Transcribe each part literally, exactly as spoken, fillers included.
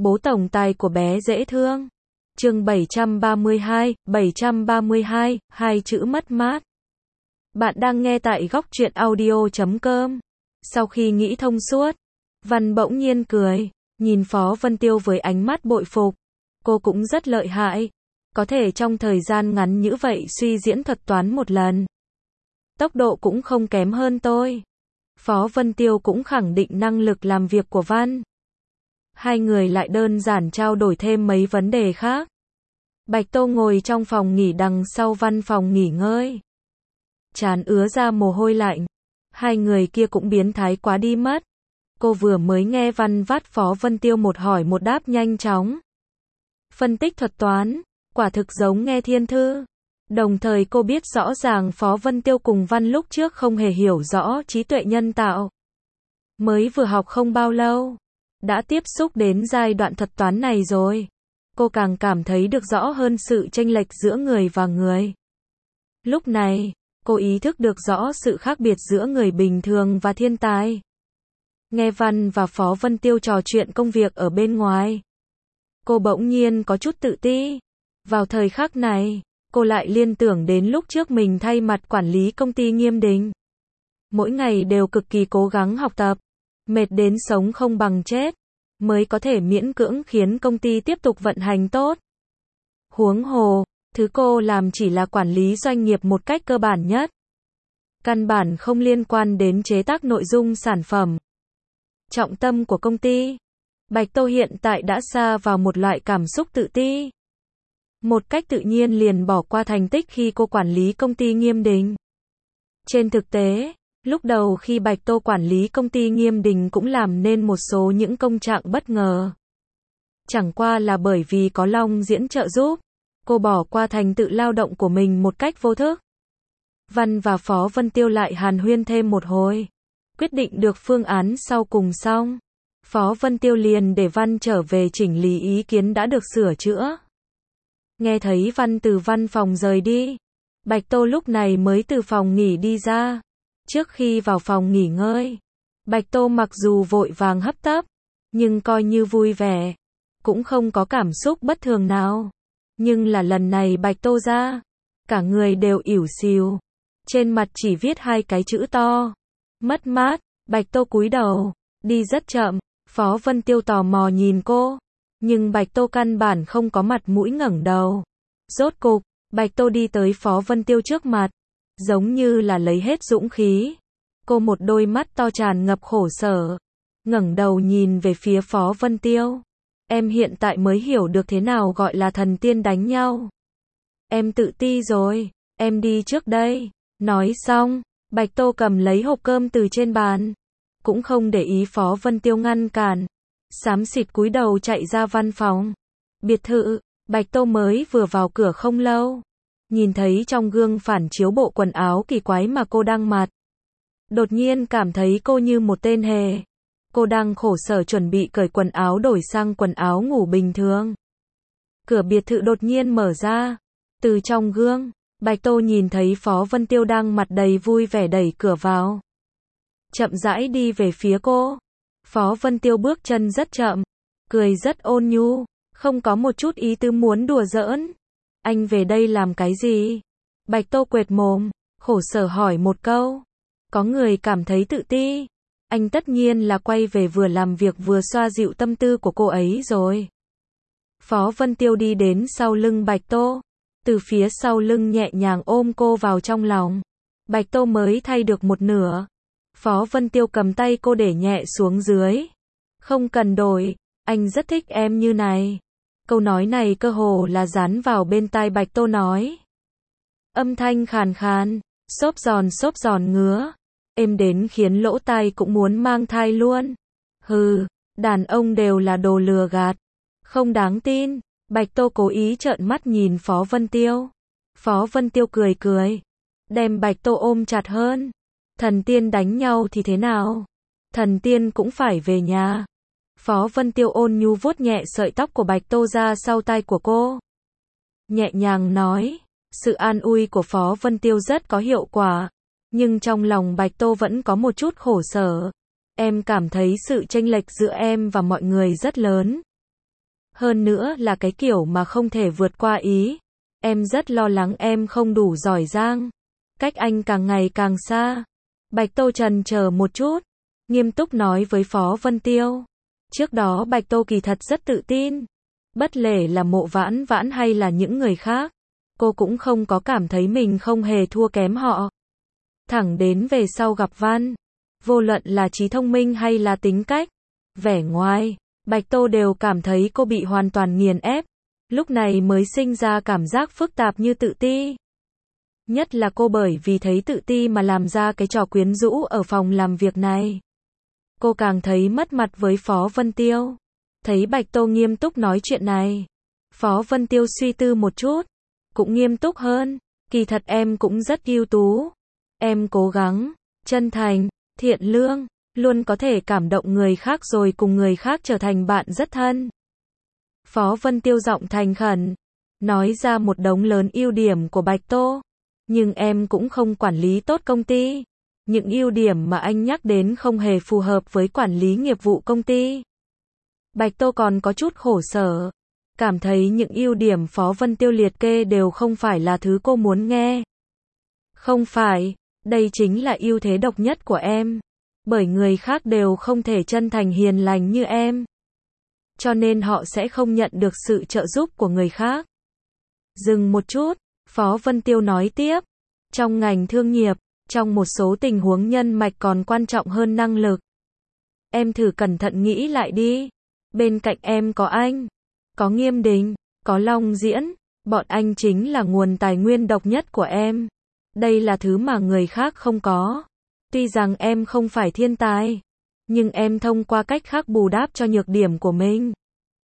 Bố tổng tài của bé dễ thương. Chương bảy trăm ba mươi hai, bảy trăm ba mươi hai, hai chữ mất mát. Bạn đang nghe tại góc truyện audio chấm com. Sau khi nghĩ thông suốt, Văn bỗng nhiên cười, nhìn Phó Vân Tiêu với ánh mắt bội phục. Cô cũng rất lợi hại, có thể trong thời gian ngắn như vậy suy diễn thuật toán một lần. Tốc độ cũng không kém hơn tôi. Phó Vân Tiêu cũng khẳng định năng lực làm việc của Văn. Hai người lại đơn giản trao đổi thêm mấy vấn đề khác. Bạch Tô ngồi trong phòng nghỉ đằng sau văn phòng nghỉ ngơi. Trán ứa ra mồ hôi lạnh. Hai người kia cũng biến thái quá đi mất. Cô vừa mới nghe Văn vắt Phó Vân Tiêu một hỏi một đáp nhanh chóng. Phân tích thuật toán, quả thực giống nghe thiên thư. Đồng thời cô biết rõ ràng Phó Vân Tiêu cùng Văn lúc trước không hề hiểu rõ trí tuệ nhân tạo. Mới vừa học không bao lâu, đã tiếp xúc đến giai đoạn thuật toán này rồi. Cô càng cảm thấy được rõ hơn sự chênh lệch giữa người và người. Lúc này, cô ý thức được rõ sự khác biệt giữa người bình thường và thiên tài. Nghe Văn và Phó Vân Tiêu trò chuyện công việc ở bên ngoài, cô bỗng nhiên có chút tự ti. Vào thời khắc này, cô lại liên tưởng đến lúc trước mình thay mặt quản lý công ty Nghiêm Đình. Mỗi ngày đều cực kỳ cố gắng học tập, mệt đến sống không bằng chết, mới có thể miễn cưỡng khiến công ty tiếp tục vận hành tốt. Huống hồ, thứ cô làm chỉ là quản lý doanh nghiệp một cách cơ bản nhất. Căn bản không liên quan đến chế tác nội dung sản phẩm. Trọng tâm của công ty. Bạch Tô hiện tại đã sa vào một loại cảm xúc tự ti. Một cách tự nhiên liền bỏ qua thành tích khi cô quản lý công ty Nghiêm Đình. Trên thực tế, lúc đầu khi Bạch Tô quản lý công ty Nghiêm Đình cũng làm nên một số những công trạng bất ngờ. Chẳng qua là bởi vì có Long Diễn trợ giúp, cô bỏ qua thành tựu lao động của mình một cách vô thức. Văn và Phó Vân Tiêu lại hàn huyên thêm một hồi, quyết định được phương án sau cùng xong. Phó Vân Tiêu liền để Văn trở về chỉnh lý ý kiến đã được sửa chữa. Nghe thấy Văn từ văn phòng rời đi, Bạch Tô lúc này mới từ phòng nghỉ đi ra. Trước khi vào phòng nghỉ ngơi, Bạch Tô mặc dù vội vàng hấp tấp, nhưng coi như vui vẻ, cũng không có cảm xúc bất thường nào. Nhưng là lần này Bạch Tô ra, cả người đều ỉu xìu, trên mặt chỉ viết hai cái chữ to, mất mát. Bạch Tô cúi đầu, đi rất chậm. Phó Vân Tiêu tò mò nhìn cô, nhưng Bạch Tô căn bản không có mặt mũi ngẩng đầu. Rốt cục, Bạch Tô đi tới Phó Vân Tiêu trước mặt, giống như là lấy hết dũng khí. Cô một đôi mắt to tràn ngập khổ sở, ngẩng đầu nhìn về phía Phó Vân Tiêu. Em hiện tại mới hiểu được thế nào gọi là thần tiên đánh nhau. Em tự ti rồi, em đi trước đây. Nói xong, Bạch Tô cầm lấy hộp cơm từ trên bàn, cũng không để ý Phó Vân Tiêu ngăn cản, xám xịt cúi đầu chạy ra văn phòng. Biệt thự, Bạch Tô mới vừa vào cửa không lâu, nhìn thấy trong gương phản chiếu bộ quần áo kỳ quái mà cô đang mặc. Đột nhiên cảm thấy cô như một tên hề. Cô đang khổ sở chuẩn bị cởi quần áo đổi sang quần áo ngủ bình thường. Cửa biệt thự đột nhiên mở ra. Từ trong gương, Bạch Tô nhìn thấy Phó Vân Tiêu đang mặt đầy vui vẻ đẩy cửa vào. Chậm rãi đi về phía cô. Phó Vân Tiêu bước chân rất chậm, cười rất ôn nhu, không có một chút ý tứ muốn đùa giỡn. Anh về đây làm cái gì? Bạch Tô quệt mồm, khổ sở hỏi một câu. Có người cảm thấy tự ti. Anh tất nhiên là quay về vừa làm việc vừa xoa dịu tâm tư của cô ấy rồi. Phó Vân Tiêu đi đến sau lưng Bạch Tô, từ phía sau lưng nhẹ nhàng ôm cô vào trong lòng. Bạch Tô mới thay được một nửa. Phó Vân Tiêu cầm tay cô để nhẹ xuống dưới. Không cần đổi, anh rất thích em như này. Câu nói này cơ hồ là dán vào bên tai Bạch Tô nói. Âm thanh khàn khàn, xốp giòn xốp giòn ngứa, êm đến khiến lỗ tai cũng muốn mang thai luôn. Hừ, đàn ông đều là đồ lừa gạt, không đáng tin. Bạch Tô cố ý trợn mắt nhìn Phó Vân Tiêu. Phó Vân Tiêu cười cười, đem Bạch Tô ôm chặt hơn. Thần tiên đánh nhau thì thế nào? Thần tiên cũng phải về nhà. Phó Vân Tiêu ôn nhu vuốt nhẹ sợi tóc của Bạch Tô ra sau tai của cô. Nhẹ nhàng nói, sự an ủi của Phó Vân Tiêu rất có hiệu quả. Nhưng trong lòng Bạch Tô vẫn có một chút khổ sở. Em cảm thấy sự chênh lệch giữa em và mọi người rất lớn. Hơn nữa là cái kiểu mà không thể vượt qua ý. Em rất lo lắng em không đủ giỏi giang. Cách anh càng ngày càng xa. Bạch Tô trần chờ một chút, nghiêm túc nói với Phó Vân Tiêu. Trước đó Bạch Tô kỳ thật rất tự tin. Bất kể là Mộ Vãn Vãn hay là những người khác, cô cũng không có cảm thấy mình không hề thua kém họ. Thẳng đến về sau gặp Văn, vô luận là trí thông minh hay là tính cách, vẻ ngoài, Bạch Tô đều cảm thấy cô bị hoàn toàn nghiền ép. Lúc này mới sinh ra cảm giác phức tạp như tự ti. Nhất là cô bởi vì thấy tự ti mà làm ra cái trò quyến rũ ở phòng làm việc này. Cô càng thấy mất mặt với Phó Vân Tiêu. Thấy Bạch Tô nghiêm túc nói chuyện này, Phó Vân Tiêu suy tư một chút, cũng nghiêm túc hơn. Kỳ thật em cũng rất ưu tú. Em cố gắng, chân thành, thiện lương, luôn có thể cảm động người khác rồi cùng người khác trở thành bạn rất thân. Phó Vân Tiêu giọng thành khẩn, nói ra một đống lớn ưu điểm của Bạch Tô. Nhưng em cũng không quản lý tốt công ty. Những ưu điểm mà anh nhắc đến không hề phù hợp với quản lý nghiệp vụ công ty. Bạch Tô còn có chút khổ sở. Cảm thấy những ưu điểm Phó Vân Tiêu liệt kê đều không phải là thứ cô muốn nghe. Không phải, đây chính là ưu thế độc nhất của em. Bởi người khác đều không thể chân thành hiền lành như em. Cho nên họ sẽ không nhận được sự trợ giúp của người khác. Dừng một chút, Phó Vân Tiêu nói tiếp. Trong ngành thương nghiệp, trong một số tình huống nhân mạch còn quan trọng hơn năng lực. Em thử cẩn thận nghĩ lại đi. Bên cạnh em có anh, có Nghiêm Đình, có Long Diễn. Bọn anh chính là nguồn tài nguyên độc nhất của em. Đây là thứ mà người khác không có. Tuy rằng em không phải thiên tài, nhưng em thông qua cách khác bù đắp cho nhược điểm của mình.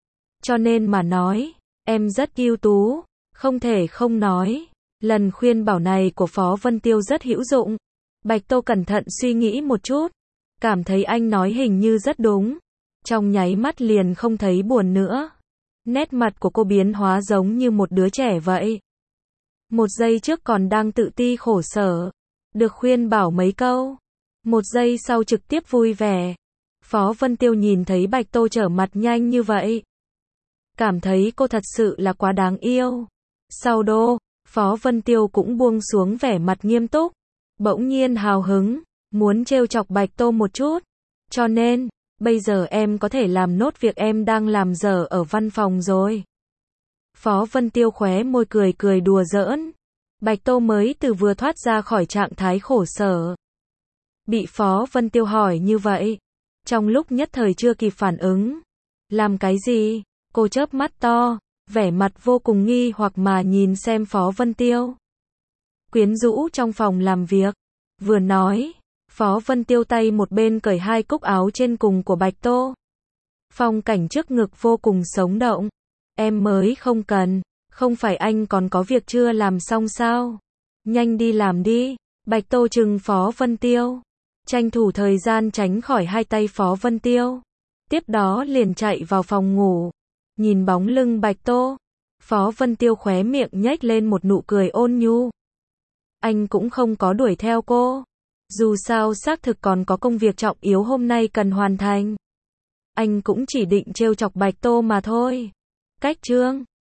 Cho nên mà nói, em rất ưu tú, không thể không nói. Lần khuyên bảo này của Phó Vân Tiêu rất hữu dụng. Bạch Tô cẩn thận suy nghĩ một chút, cảm thấy anh nói hình như rất đúng. Trong nháy mắt liền không thấy buồn nữa. Nét mặt của cô biến hóa giống như một đứa trẻ vậy. Một giây trước còn đang tự ti khổ sở, được khuyên bảo mấy câu. Một giây sau trực tiếp vui vẻ. Phó Vân Tiêu nhìn thấy Bạch Tô trở mặt nhanh như vậy, cảm thấy cô thật sự là quá đáng yêu. Sau đó, Phó Vân Tiêu cũng buông xuống vẻ mặt nghiêm túc, bỗng nhiên hào hứng, muốn trêu chọc Bạch Tô một chút. Cho nên, bây giờ em có thể làm nốt việc em đang làm dở ở văn phòng rồi. Phó Vân Tiêu khóe môi cười cười đùa giỡn. Bạch Tô mới từ vừa thoát ra khỏi trạng thái khổ sở. Bị Phó Vân Tiêu hỏi như vậy, trong lúc nhất thời chưa kịp phản ứng. Làm cái gì? Cô chớp mắt to, vẻ mặt vô cùng nghi hoặc mà nhìn xem Phó Vân Tiêu. Quyến rũ trong phòng làm việc. Vừa nói, Phó Vân Tiêu tay một bên cởi hai cúc áo trên cùng của Bạch Tô. Phong cảnh trước ngực vô cùng sống động. Em mới không cần, không phải anh còn có việc chưa làm xong sao? Nhanh đi làm đi. Bạch Tô trừng Phó Vân Tiêu, tranh thủ thời gian tránh khỏi hai tay Phó Vân Tiêu. Tiếp đó liền chạy vào phòng ngủ. Nhìn bóng lưng Bạch Tô, Phó Vân Tiêu khóe miệng nhếch lên một nụ cười ôn nhu. Anh cũng không có đuổi theo cô. Dù sao xác thực còn có công việc trọng yếu hôm nay cần hoàn thành. Anh cũng chỉ định trêu chọc Bạch Tô mà thôi. Cách chương